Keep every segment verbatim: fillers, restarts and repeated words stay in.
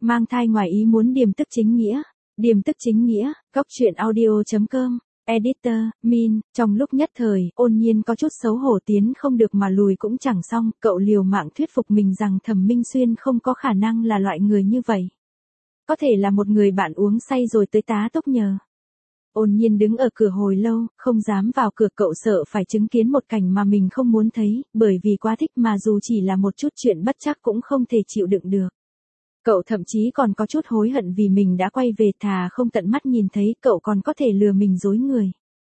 Mang thai ngoài ý muốn điềm tức chính nghĩa. Điềm tức chính nghĩa, góc truyện audio.com. Editor, Min, trong lúc nhất thời, Ôn Nhiên có chút xấu hổ tiến không được mà lùi cũng chẳng xong, cậu liều mạng thuyết phục mình rằng Thẩm Minh Xuyên không có khả năng là loại người như vậy. Có thể là một người bạn uống say rồi tới tá túc nhờ. Ôn Nhiên đứng ở cửa hồi lâu, không dám vào cửa, cậu sợ phải chứng kiến một cảnh mà mình không muốn thấy, bởi vì quá thích mà dù chỉ là một chút chuyện bất trắc cũng không thể chịu đựng được. Cậu thậm chí còn có chút hối hận vì mình đã quay về, thà không tận mắt nhìn thấy, cậu còn có thể lừa mình dối người.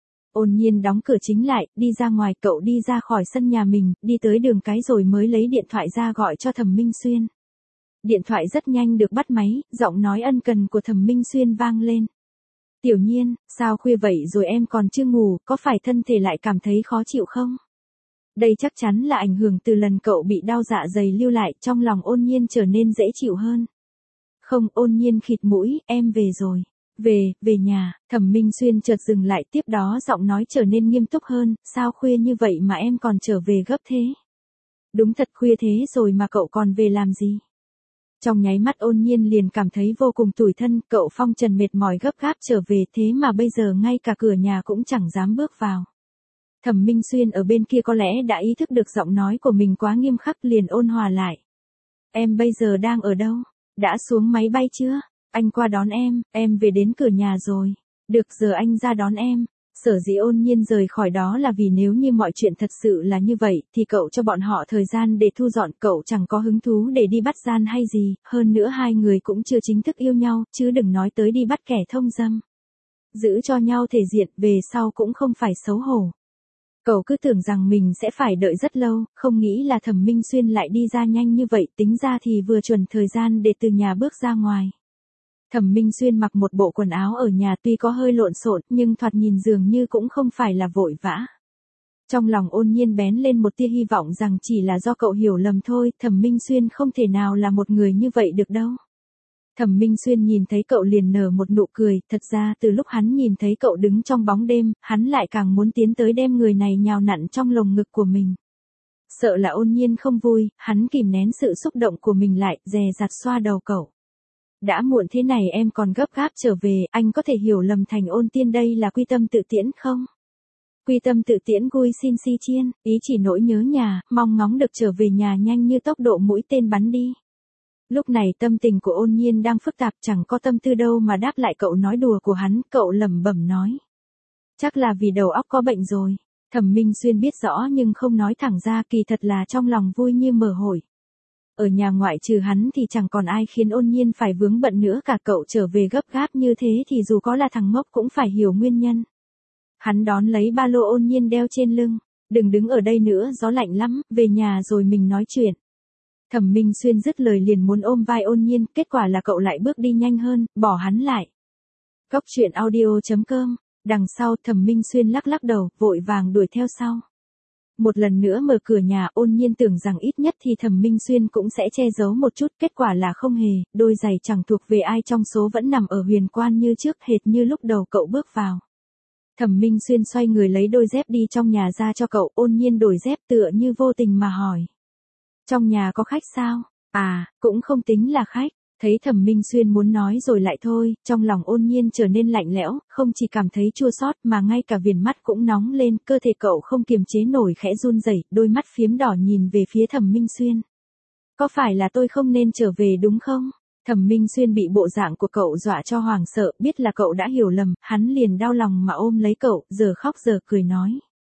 Ôn Nhiên đóng cửa chính lại, đi ra ngoài, cậu đi ra khỏi sân nhà mình, đi tới đường cái rồi mới lấy điện thoại ra gọi cho Thẩm Minh Xuyên. Điện thoại rất nhanh được bắt máy, giọng nói ân cần của Thẩm Minh Xuyên vang lên. Tiểu Nhiên, sao khuya vậy rồi em còn chưa ngủ, có phải thân thể lại cảm thấy khó chịu không? Đây chắc chắn là ảnh hưởng từ lần cậu bị đau dạ dày lưu lại, trong lòng Ôn Nhiên trở nên dễ chịu hơn. Không, Ôn Nhiên khịt mũi, em về rồi. Về, về nhà. Thẩm Minh Xuyên chợt dừng lại, tiếp đó giọng nói trở nên nghiêm túc hơn, sao khuya như vậy mà em còn trở về gấp thế? Đúng thật khuya thế rồi mà cậu còn về làm gì? Trong nháy mắt Ôn Nhiên liền cảm thấy vô cùng tủi thân, cậu phong trần mệt mỏi gấp gáp trở về, thế mà bây giờ ngay cả cửa nhà cũng chẳng dám bước vào. Thẩm Minh Xuyên ở bên kia có lẽ đã ý thức được giọng nói của mình quá nghiêm khắc, liền ôn hòa lại. Em bây giờ đang ở đâu? Đã xuống máy bay chưa? Anh qua đón em, em về đến cửa nhà rồi. Được, giờ anh ra đón em. Sở dĩ Ôn Nhiên rời khỏi đó là vì nếu như mọi chuyện thật sự là như vậy, thì cậu cho bọn họ thời gian để thu dọn, cậu chẳng có hứng thú để đi bắt gian hay gì, hơn nữa hai người cũng chưa chính thức yêu nhau, chứ đừng nói tới đi bắt kẻ thông dâm. Giữ cho nhau thể diện, về sau cũng không phải xấu hổ. Cậu cứ tưởng rằng mình sẽ phải đợi rất lâu, không nghĩ là Thẩm Minh Xuyên lại đi ra nhanh như vậy, tính ra thì vừa chuẩn thời gian để từ nhà bước ra ngoài. Thẩm Minh Xuyên mặc một bộ quần áo ở nhà tuy có hơi lộn xộn, nhưng thoạt nhìn dường như cũng không phải là vội vã. Trong lòng Ôn Nhiên bén lên một tia hy vọng rằng chỉ là do cậu hiểu lầm thôi, Thẩm Minh Xuyên không thể nào là một người như vậy được đâu. Thẩm Minh Xuyên nhìn thấy cậu liền nở một nụ cười, thật ra từ lúc hắn nhìn thấy cậu đứng trong bóng đêm, hắn lại càng muốn tiến tới đem người này nhào nặn trong lồng ngực của mình. Sợ là Ôn Nhiên không vui, hắn kìm nén sự xúc động của mình lại, dè dặt xoa đầu cậu. Đã muộn thế này em còn gấp gáp trở về, anh có thể hiểu lầm thành Ôn Tiên đây là quy tâm tự tiễn không? Quy tâm tự tiễn gui xin si chiên, ý chỉ nỗi nhớ nhà, mong ngóng được trở về nhà nhanh như tốc độ mũi tên bắn đi. Lúc này tâm tình của Ôn Nhiên đang phức tạp, chẳng có tâm tư đâu mà đáp lại cậu nói đùa của hắn, cậu lẩm bẩm nói. Chắc là vì đầu óc có bệnh rồi. Thẩm Minh Xuyên biết rõ nhưng không nói thẳng ra, kỳ thật là trong lòng vui như mở hổi. Ở nhà ngoại trừ hắn thì chẳng còn ai khiến Ôn Nhiên phải vướng bận nữa cả, cậu trở về gấp gáp như thế thì dù có là thằng ngốc cũng phải hiểu nguyên nhân. Hắn đón lấy ba lô Ôn Nhiên đeo trên lưng. Đừng đứng ở đây nữa, gió lạnh lắm, về nhà rồi mình nói chuyện. Thẩm Minh Xuyên dứt lời liền muốn ôm vai Ôn Nhiên, kết quả là cậu lại bước đi nhanh hơn, bỏ hắn lại. Góc truyện audio.com. Đằng sau Thẩm Minh Xuyên lắc lắc đầu, vội vàng đuổi theo sau. Một lần nữa mở cửa nhà, Ôn Nhiên tưởng rằng ít nhất thì Thẩm Minh Xuyên cũng sẽ che giấu một chút, kết quả là không hề, đôi giày chẳng thuộc về ai trong số vẫn nằm ở huyền quan như trước, hệt như lúc đầu cậu bước vào. Thẩm Minh Xuyên xoay người lấy đôi dép đi trong nhà ra cho cậu, Ôn Nhiên đổi dép tựa như vô tình mà hỏi. Trong nhà có khách sao? À, cũng không tính là khách. Thấy Thẩm Minh Xuyên muốn nói rồi lại thôi, trong lòng Ôn Nhiên trở nên lạnh lẽo, không chỉ cảm thấy chua xót mà ngay cả viền mắt cũng nóng lên, cơ thể cậu không kiềm chế nổi khẽ run rẩy, đôi mắt phiếm đỏ nhìn về phía Thẩm Minh Xuyên. Có phải là tôi không nên trở về đúng không? Thẩm Minh Xuyên bị bộ dạng của cậu dọa cho hoảng sợ, biết là cậu đã hiểu lầm, hắn liền đau lòng mà ôm lấy cậu, giờ khóc giờ cười nói.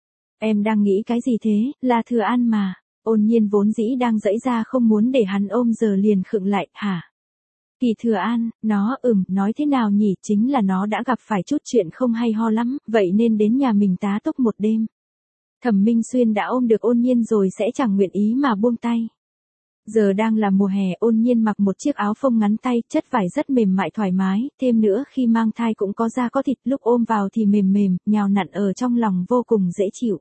Em đang nghĩ cái gì thế, là Thừa An mà. Ôn Nhiên vốn dĩ đang giãy ra không muốn để hắn ôm giờ liền khựng lại, hả? Kỳ Thừa An, nó ừm, nói thế nào nhỉ, chính là nó đã gặp phải chút chuyện không hay ho lắm, vậy nên đến nhà mình tá túc một đêm. Thẩm Minh Xuyên đã ôm được Ôn Nhiên rồi sẽ chẳng nguyện ý mà buông tay. Giờ đang là mùa hè, Ôn Nhiên mặc một chiếc áo phông ngắn tay, chất vải rất mềm mại thoải mái, thêm nữa khi mang thai cũng có da có thịt, lúc ôm vào thì mềm mềm, nhào nặn ở trong lòng vô cùng dễ chịu.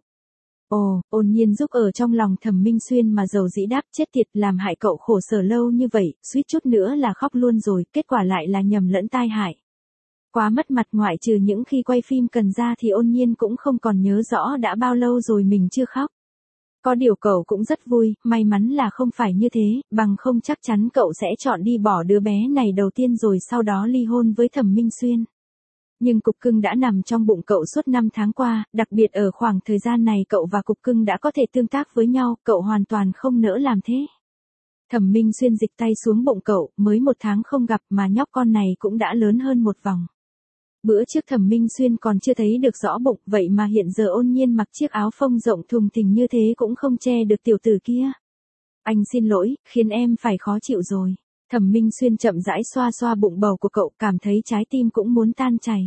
Ồ, Ôn Nhiên giúp ở trong lòng Thẩm Minh Xuyên mà dầu dĩ đáp, chết tiệt, làm hại cậu khổ sở lâu như vậy, suýt chút nữa là khóc luôn rồi, kết quả lại là nhầm lẫn tai hại. Quá mất mặt, ngoại trừ những khi quay phim cần ra thì Ôn Nhiên cũng không còn nhớ rõ đã bao lâu rồi mình chưa khóc. Có điều cậu cũng rất vui, may mắn là không phải như thế, bằng không chắc chắn cậu sẽ chọn đi bỏ đứa bé này đầu tiên rồi sau đó ly hôn với Thẩm Minh Xuyên. Nhưng cục cưng đã nằm trong bụng cậu suốt năm tháng qua, đặc biệt ở khoảng thời gian này cậu và cục cưng đã có thể tương tác với nhau, cậu hoàn toàn không nỡ làm thế. Thẩm Minh Xuyên dịch tay xuống bụng cậu, mới một tháng không gặp mà nhóc con này cũng đã lớn hơn một vòng. Bữa trước Thẩm Minh Xuyên còn chưa thấy được rõ bụng, vậy mà hiện giờ Ôn Nhiên mặc chiếc áo phông rộng thùng thình như thế cũng không che được tiểu tử kia. Anh xin lỗi, khiến em phải khó chịu rồi. Thẩm Minh Xuyên chậm rãi xoa xoa bụng bầu của cậu, cảm thấy trái tim cũng muốn tan chảy.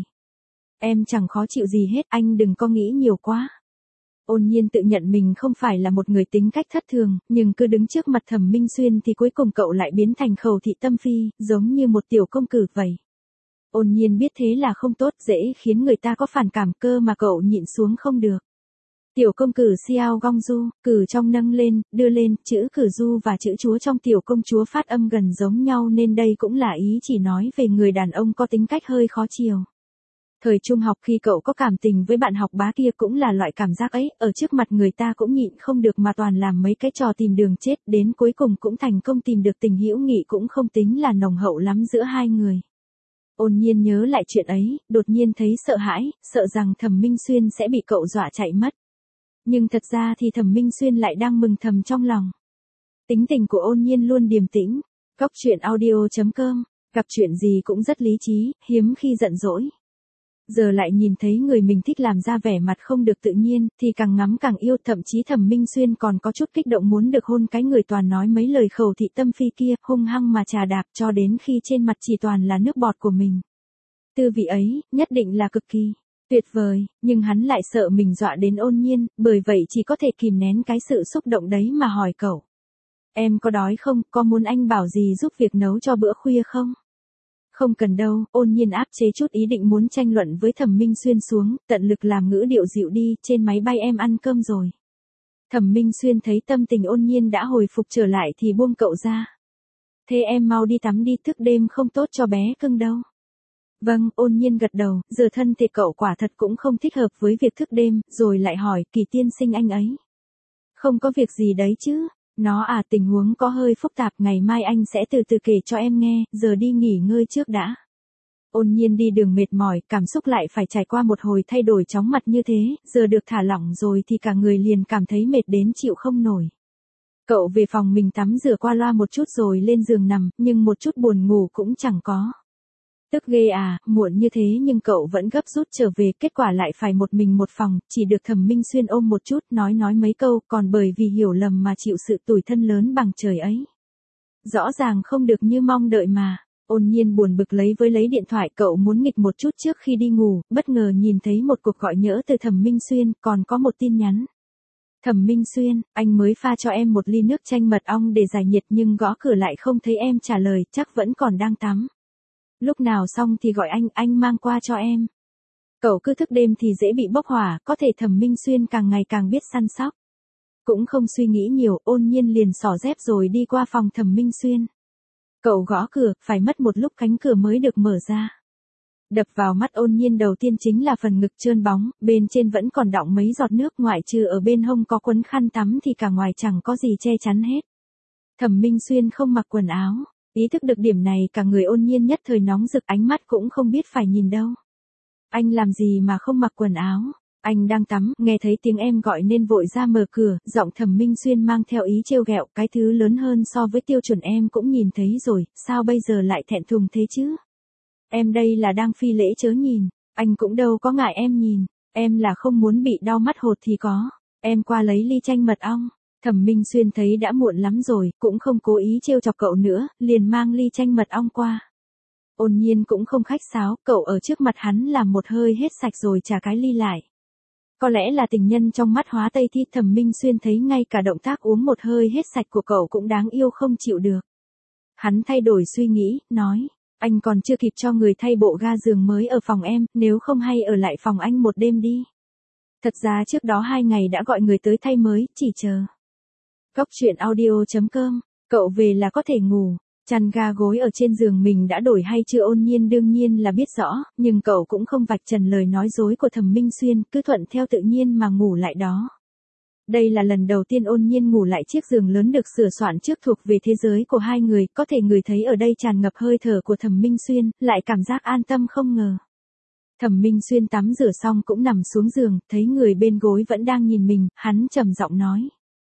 Em chẳng khó chịu gì hết, anh đừng có nghĩ nhiều quá. Ôn Nhiên tự nhận mình không phải là một người tính cách thất thường, nhưng cứ đứng trước mặt Thẩm Minh Xuyên thì cuối cùng cậu lại biến thành Khẩu Thị Tâm Phi, giống như một tiểu công cử vậy. Ôn Nhiên biết thế là không tốt, dễ khiến người ta có phản cảm, cơ mà cậu nhịn xuống không được. Tiểu công cử Xiao Gong Du, cử trong nâng lên, đưa lên, chữ cử du và chữ chúa trong tiểu công chúa phát âm gần giống nhau nên đây cũng là ý chỉ nói về người đàn ông có tính cách hơi khó chiều. Thời trung học khi cậu có cảm tình với bạn học bá kia cũng là loại cảm giác ấy, ở trước mặt người ta cũng nhịn không được mà toàn làm mấy cái trò tìm đường chết, đến cuối cùng cũng thành công tìm được tình hữu nghị cũng không tính là nồng hậu lắm giữa hai người. Ôn Nhiên nhớ lại chuyện ấy, đột nhiên thấy sợ hãi, sợ rằng Thẩm Minh Xuyên sẽ bị cậu dọa chạy mất. Nhưng thật ra thì Thẩm Minh Xuyên lại đang mừng thầm trong lòng. Tính tình của Ôn Nhiên luôn điềm tĩnh. Góc truyện audio chấm com, gặp chuyện gì cũng rất lý trí, hiếm khi giận dỗi. Giờ lại nhìn thấy người mình thích làm ra vẻ mặt không được tự nhiên, thì càng ngắm càng yêu, thậm chí Thẩm Minh Xuyên còn có chút kích động muốn được hôn cái người toàn nói mấy lời Khẩu Thị Tâm Phi kia, hung hăng mà trà đạp cho đến khi trên mặt chỉ toàn là nước bọt của mình. Tư vị ấy, nhất định là cực kỳ tuyệt vời, nhưng hắn lại sợ mình dọa đến Ôn Nhiên, bởi vậy chỉ có thể kìm nén cái sự xúc động đấy mà hỏi cậu. Em có đói không, có muốn anh bảo gì giúp việc nấu cho bữa khuya không? Không cần đâu, Ôn Nhiên áp chế chút ý định muốn tranh luận với Thẩm Minh Xuyên xuống, tận lực làm ngữ điệu dịu đi, trên máy bay em ăn cơm rồi. Thẩm Minh Xuyên thấy tâm tình Ôn Nhiên đã hồi phục trở lại thì buông cậu ra. Thế em mau đi tắm đi, thức đêm không tốt cho bé cưng đâu. Vâng, Ôn Nhiên gật đầu, giờ thân thể cậu quả thật cũng không thích hợp với việc thức đêm, rồi lại hỏi, Kỳ tiên sinh anh ấy. Không có việc gì đấy chứ. Nó à, tình huống có hơi phức tạp, ngày mai anh sẽ từ từ kể cho em nghe, giờ đi nghỉ ngơi trước đã. Ôn Nhiên đi đường mệt mỏi, cảm xúc lại phải trải qua một hồi thay đổi chóng mặt như thế, giờ được thả lỏng rồi thì cả người liền cảm thấy mệt đến chịu không nổi. Cậu về phòng mình tắm rửa qua loa một chút rồi lên giường nằm, nhưng một chút buồn ngủ cũng chẳng có. Tức ghê à, muộn như thế nhưng cậu vẫn gấp rút trở về, kết quả lại phải một mình một phòng, chỉ được Thẩm Minh Xuyên ôm một chút, nói nói mấy câu, còn bởi vì hiểu lầm mà chịu sự tủi thân lớn bằng trời ấy. Rõ ràng không được như mong đợi mà. Ôn Nhiên buồn bực lấy với lấy điện thoại, cậu muốn nghịch một chút trước khi đi ngủ, bất ngờ nhìn thấy một cuộc gọi nhỡ từ Thẩm Minh Xuyên, còn có một tin nhắn. Thẩm Minh Xuyên, anh mới pha cho em một ly nước chanh mật ong để giải nhiệt nhưng gõ cửa lại không thấy em trả lời, chắc vẫn còn đang tắm. Lúc nào xong thì gọi anh, anh mang qua cho em. Cậu cứ thức đêm thì dễ bị bốc hỏa, có thể Thẩm Minh Xuyên càng ngày càng biết săn sóc. Cũng không suy nghĩ nhiều, Ôn Nhiên liền xỏ dép rồi đi qua phòng Thẩm Minh Xuyên. Cậu gõ cửa, phải mất một lúc cánh cửa mới được mở ra. Đập vào mắt Ôn Nhiên đầu tiên chính là phần ngực trơn bóng, bên trên vẫn còn đọng mấy giọt nước, ngoại trừ ở bên hông có quấn khăn tắm thì cả ngoài chẳng có gì che chắn hết. Thẩm Minh Xuyên không mặc quần áo. Ý thức được điểm này cả người Ôn Nhiên nhất thời nóng rực, ánh mắt cũng không biết phải nhìn đâu. Anh làm gì mà không mặc quần áo? Anh đang tắm, nghe thấy tiếng em gọi nên vội ra mở cửa, giọng Thẩm Minh Xuyên mang theo ý trêu ghẹo, cái thứ lớn hơn so với tiêu chuẩn em cũng nhìn thấy rồi, sao bây giờ lại thẹn thùng thế chứ? Em đây là đang phi lễ chớ nhìn, anh cũng đâu có ngại em nhìn, em là không muốn bị đau mắt hột thì có, em qua lấy ly chanh mật ong. Thẩm Minh Xuyên thấy đã muộn lắm rồi, cũng không cố ý trêu chọc cậu nữa, liền mang ly chanh mật ong qua. Ôn Nhiên cũng không khách sáo, cậu ở trước mặt hắn làm một hơi hết sạch rồi trả cái ly lại. Có lẽ là tình nhân trong mắt hóa Tây Thi, Thẩm Minh Xuyên thấy ngay cả động tác uống một hơi hết sạch của cậu cũng đáng yêu không chịu được. Hắn thay đổi suy nghĩ, nói, anh còn chưa kịp cho người thay bộ ga giường mới ở phòng em, nếu không hay ở lại phòng anh một đêm đi. Thật ra trước đó hai ngày đã gọi người tới thay mới, chỉ chờ. Góc truyện audio chấm com, cậu về là có thể ngủ, chăn ga gối ở trên giường mình đã đổi hay chưa? Ôn Nhiên đương nhiên là biết rõ, nhưng cậu cũng không vạch trần lời nói dối của Thẩm Minh Xuyên, cứ thuận theo tự nhiên mà ngủ lại đó. Đây là lần đầu tiên Ôn Nhiên ngủ lại chiếc giường lớn được sửa soạn trước thuộc về thế giới của hai người, có thể người thấy ở đây tràn ngập hơi thở của Thẩm Minh Xuyên, lại cảm giác an tâm không ngờ. Thẩm Minh Xuyên tắm rửa xong cũng nằm xuống giường, thấy người bên gối vẫn đang nhìn mình, hắn trầm giọng nói.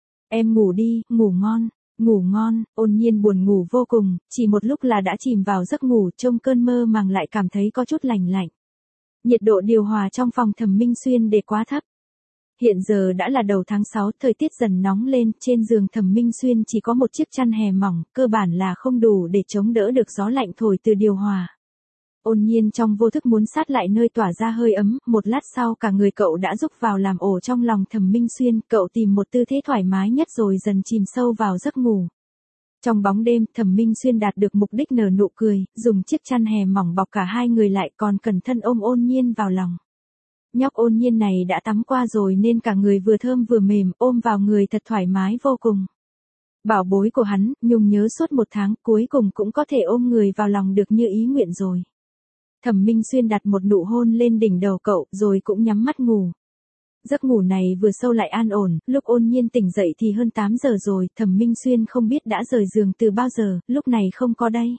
Em ngủ đi, ngủ ngon, ngủ ngon. Ôn Nhiên buồn ngủ vô cùng, chỉ một lúc là đã chìm vào giấc ngủ, trong cơn mơ màng lại cảm thấy có chút lạnh lạnh. Nhiệt độ điều hòa trong phòng Thẩm Minh Xuyên để quá thấp. Hiện giờ đã là đầu tháng sáu, thời tiết dần nóng lên, trên giường Thẩm Minh Xuyên chỉ có một chiếc chăn hè mỏng, cơ bản là không đủ để chống đỡ được gió lạnh thổi từ điều hòa. Ôn Nhiên trong vô thức muốn sát lại nơi tỏa ra hơi ấm, một lát sau cả người cậu đã rúc vào làm ổ trong lòng Thẩm Minh Xuyên, cậu tìm một tư thế thoải mái nhất rồi dần chìm sâu vào giấc ngủ. Trong bóng đêm, Thẩm Minh Xuyên đạt được mục đích nở nụ cười, dùng chiếc chăn hè mỏng bọc cả hai người lại còn cẩn thận ôm Ôn Nhiên vào lòng. Nhóc Ôn Nhiên này đã tắm qua rồi nên cả người vừa thơm vừa mềm, ôm vào người thật thoải mái vô cùng. Bảo bối của hắn, nhung nhớ suốt một tháng, cuối cùng cũng có thể ôm người vào lòng được như ý nguyện rồi. Thẩm Minh Xuyên đặt một nụ hôn lên đỉnh đầu cậu, rồi cũng nhắm mắt ngủ. Giấc ngủ này vừa sâu lại an ổn, lúc Ôn Nhiên tỉnh dậy thì hơn tám giờ rồi, Thẩm Minh Xuyên không biết đã rời giường từ bao giờ, lúc này không có đây.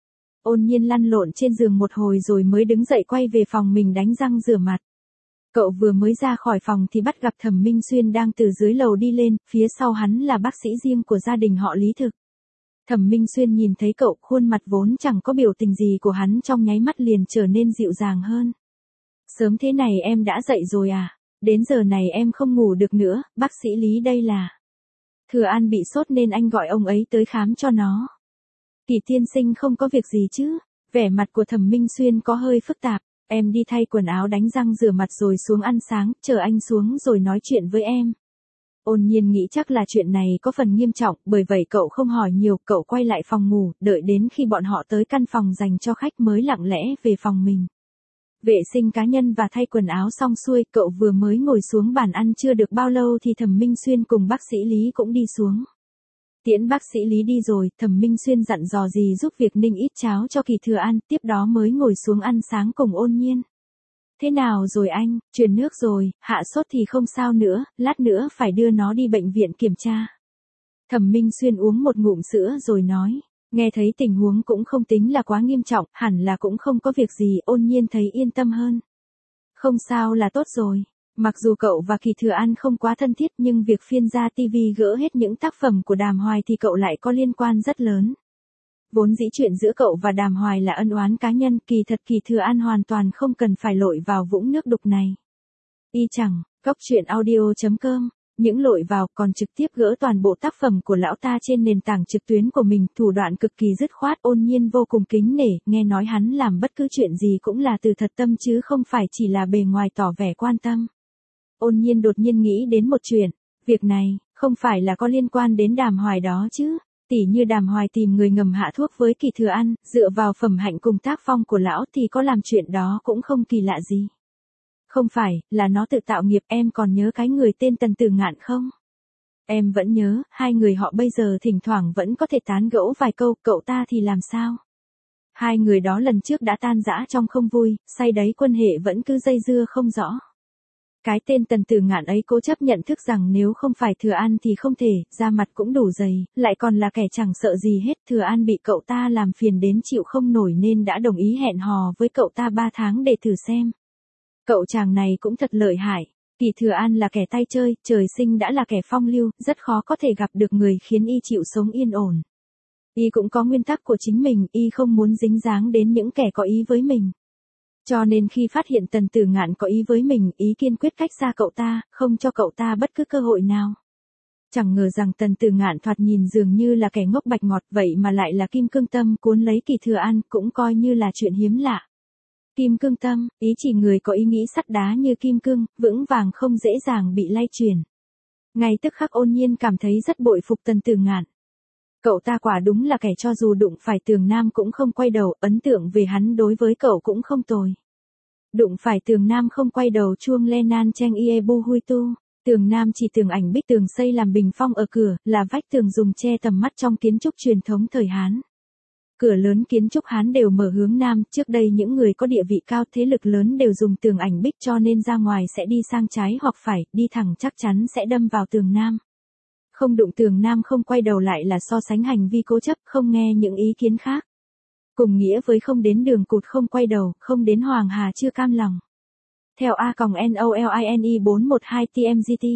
Ôn Nhiên lăn lộn trên giường một hồi rồi mới đứng dậy quay về phòng mình đánh răng rửa mặt. Cậu vừa mới ra khỏi phòng thì bắt gặp Thẩm Minh Xuyên đang từ dưới lầu đi lên, phía sau hắn là bác sĩ riêng của gia đình họ Lý Thực. Thẩm Minh Xuyên nhìn thấy cậu, khuôn mặt vốn chẳng có biểu tình gì của hắn trong nháy mắt liền trở nên dịu dàng hơn. Sớm thế này em đã dậy rồi à? Đến giờ này em không ngủ được nữa, bác sĩ Lý đây là. Thừa An bị sốt nên anh gọi ông ấy tới khám cho nó. Kỳ tiên sinh không có việc gì chứ? Vẻ mặt của Thẩm Minh Xuyên có hơi phức tạp. Em đi thay quần áo đánh răng rửa mặt rồi xuống ăn sáng, chờ anh xuống rồi nói chuyện với em. Ôn Nhiên nghĩ chắc là chuyện này có phần nghiêm trọng, bởi vậy cậu không hỏi nhiều, cậu quay lại phòng ngủ, đợi đến khi bọn họ tới căn phòng dành cho khách mới lặng lẽ về phòng mình. Vệ sinh cá nhân và thay quần áo xong xuôi, cậu vừa mới ngồi xuống bàn ăn chưa được bao lâu thì Thẩm Minh Xuyên cùng bác sĩ Lý cũng đi xuống. Tiễn bác sĩ Lý đi rồi, Thẩm Minh Xuyên dặn dò gì giúp việc ninh ít cháo cho Kỳ Thừa An, tiếp đó mới ngồi xuống ăn sáng cùng Ôn Nhiên. Thế nào rồi anh, truyền nước rồi, hạ sốt thì không sao nữa, lát nữa phải đưa nó đi bệnh viện kiểm tra. Thẩm Minh Xuyên uống một ngụm sữa rồi nói, nghe thấy tình huống cũng không tính là quá nghiêm trọng, hẳn là cũng không có việc gì, Ôn Nhiên thấy yên tâm hơn. Không sao là tốt rồi. Mặc dù cậu và Kỳ Thừa An không quá thân thiết nhưng việc phiên ra ti vi gỡ hết những tác phẩm của Đàm Hoài thì cậu lại có liên quan rất lớn. Vốn dĩ chuyện giữa cậu và Đàm Hoài là ân oán cá nhân, kỳ thật Kỳ Thừa An hoàn toàn không cần phải lội vào vũng nước đục này. Y chẳng, góc truyện audio chấm com, những lội vào còn trực tiếp gỡ toàn bộ tác phẩm của lão ta trên nền tảng trực tuyến của mình, thủ đoạn cực kỳ dứt khoát. Ôn Nhiên vô cùng kính nể, nghe nói hắn làm bất cứ chuyện gì cũng là từ thật tâm chứ không phải chỉ là bề ngoài tỏ vẻ quan tâm. Ôn Nhiên đột nhiên nghĩ đến một chuyện, việc này, không phải là có liên quan đến Đàm Hoài đó chứ, tỉ như Đàm Hoài tìm người ngầm hạ thuốc với Kỳ Thừa An, dựa vào phẩm hạnh cùng tác phong của lão thì có làm chuyện đó cũng không kỳ lạ gì. Không phải, là nó tự tạo nghiệp. Em còn nhớ cái người tên Tần Tử Ngạn không? Em vẫn nhớ, hai người họ bây giờ thỉnh thoảng vẫn có thể tán gẫu vài câu, cậu ta thì làm sao? Hai người đó lần trước đã tan rã trong không vui, say đấy quan hệ vẫn cứ dây dưa không rõ. Cái tên Tần Tử Ngạn ấy cố chấp nhận thức rằng nếu không phải Thừa An thì không thể, da mặt cũng đủ dày, lại còn là kẻ chẳng sợ gì hết. Thừa An bị cậu ta làm phiền đến chịu không nổi nên đã đồng ý hẹn hò với cậu ta ba tháng để thử xem. Cậu chàng này cũng thật lợi hại. Kỳ Thừa An là kẻ tay chơi, trời sinh đã là kẻ phong lưu, rất khó có thể gặp được người khiến y chịu sống yên ổn. Y cũng có nguyên tắc của chính mình, y không muốn dính dáng đến những kẻ có ý với mình. Cho nên khi phát hiện Tần Tử Ngạn có ý với mình, ý kiên quyết cách xa cậu ta, không cho cậu ta bất cứ cơ hội nào. Chẳng ngờ rằng Tần Tử Ngạn thoạt nhìn dường như là kẻ ngốc bạch ngọt, vậy mà lại là kim cương tâm cuốn lấy Kỳ Thừa An, cũng coi như là chuyện hiếm lạ. Kim cương tâm, ý chỉ người có ý nghĩ sắt đá như kim cương, vững vàng không dễ dàng bị lay chuyển. Ngay tức khắc Ôn Nhiên cảm thấy rất bội phục Tần Tử Ngạn. Cậu ta quả đúng là kẻ cho dù đụng phải Tường Nam cũng không quay đầu, ấn tượng về hắn đối với cậu cũng không tồi. Đụng phải Tường Nam không quay đầu chuông lên nan cheng ie bu hui tu. Tường Nam chỉ tường ảnh bích tường xây làm bình phong ở cửa, là vách tường dùng che tầm mắt trong kiến trúc truyền thống thời Hán. Cửa lớn kiến trúc Hán đều mở hướng Nam, trước đây những người có địa vị cao thế lực lớn đều dùng tường ảnh bích cho nên ra ngoài sẽ đi sang trái hoặc phải, đi thẳng chắc chắn sẽ đâm vào tường Nam. Không đụng tường Nam không quay đầu lại là so sánh hành vi cố chấp, không nghe những ý kiến khác. Cùng nghĩa với không đến đường cụt không quay đầu, không đến Hoàng Hà chưa cam lòng. Theo A N O L I N E bốn một hai T M G T.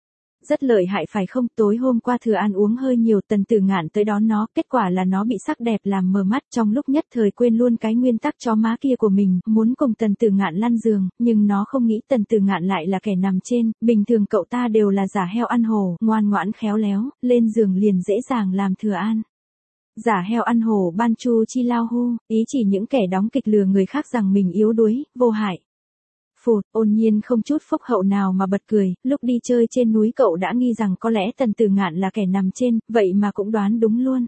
Rất lợi hại phải không, tối hôm qua Thừa An uống hơi nhiều, Tần Tử Ngạn tới đón nó, kết quả là nó bị sắc đẹp làm mờ mắt, trong lúc nhất thời quên luôn cái nguyên tắc chó má kia của mình, muốn cùng Tần Tử Ngạn lăn giường, nhưng nó không nghĩ Tần Tử Ngạn lại là kẻ nằm trên, bình thường cậu ta đều là giả heo ăn hổ, ngoan ngoãn khéo léo, lên giường liền dễ dàng làm Thừa An. Giả heo ăn hổ ban chu chi lao hu, ý chỉ những kẻ đóng kịch lừa người khác rằng mình yếu đuối, vô hại. Phụt, Ôn Nhiên không chút phúc hậu nào mà bật cười, lúc đi chơi trên núi cậu đã nghi rằng có lẽ Tần Tử Ngạn là kẻ nằm trên, vậy mà cũng đoán đúng luôn.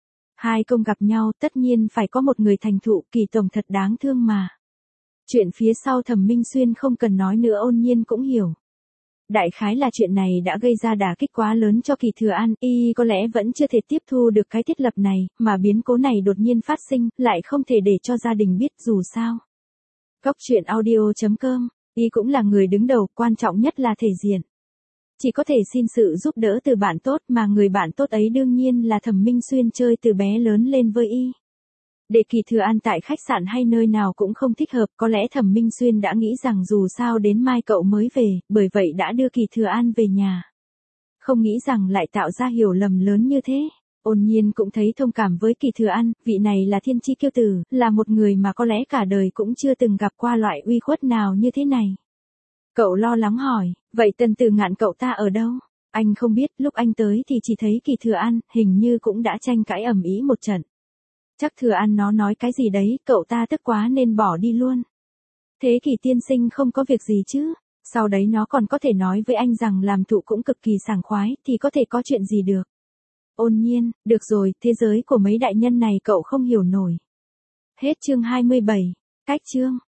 Hai công gặp nhau tất nhiên phải có một người thành thụ, Kỳ Tổng thật đáng thương mà. Chuyện phía sau Thẩm Minh Xuyên không cần nói nữa, Ôn Nhiên cũng hiểu. Đại khái là chuyện này đã gây ra đả kích quá lớn cho Kỳ Thừa An, y có lẽ vẫn chưa thể tiếp thu được cái thiết lập này, mà biến cố này đột nhiên phát sinh, lại không thể để cho gia đình biết dù sao. Góc truyện audio chấm com, y cũng là người đứng đầu, quan trọng nhất là thể diện. Chỉ có thể xin sự giúp đỡ từ bạn tốt, mà người bạn tốt ấy đương nhiên là Thẩm Minh Xuyên chơi từ bé lớn lên với y. Để Kỳ Thừa An tại khách sạn hay nơi nào cũng không thích hợp, có lẽ Thẩm Minh Xuyên đã nghĩ rằng dù sao đến mai cậu mới về, bởi vậy đã đưa Kỳ Thừa An về nhà. Không nghĩ rằng lại tạo ra hiểu lầm lớn như thế. Ôn Nhiên cũng thấy thông cảm với Kỳ Thừa An, vị này là thiên chi kiêu tử, là một người mà có lẽ cả đời cũng chưa từng gặp qua loại uy khuất nào như thế này. Cậu lo lắng hỏi, vậy Tần Tử Ngạn cậu ta ở đâu? Anh không biết, lúc anh tới thì chỉ thấy Kỳ Thừa An, hình như cũng đã tranh cãi ầm ĩ một trận. Chắc Thừa An nó nói cái gì đấy, cậu ta tức quá nên bỏ đi luôn. Thế Kỳ tiên sinh không có việc gì chứ? Sau đấy nó còn có thể nói với anh rằng làm thụ cũng cực kỳ sảng khoái, thì có thể có chuyện gì được. Ôn Nhiên, được rồi, thế giới của mấy đại nhân này cậu không hiểu nổi. Hết chương hai mươi bảy, cách chương.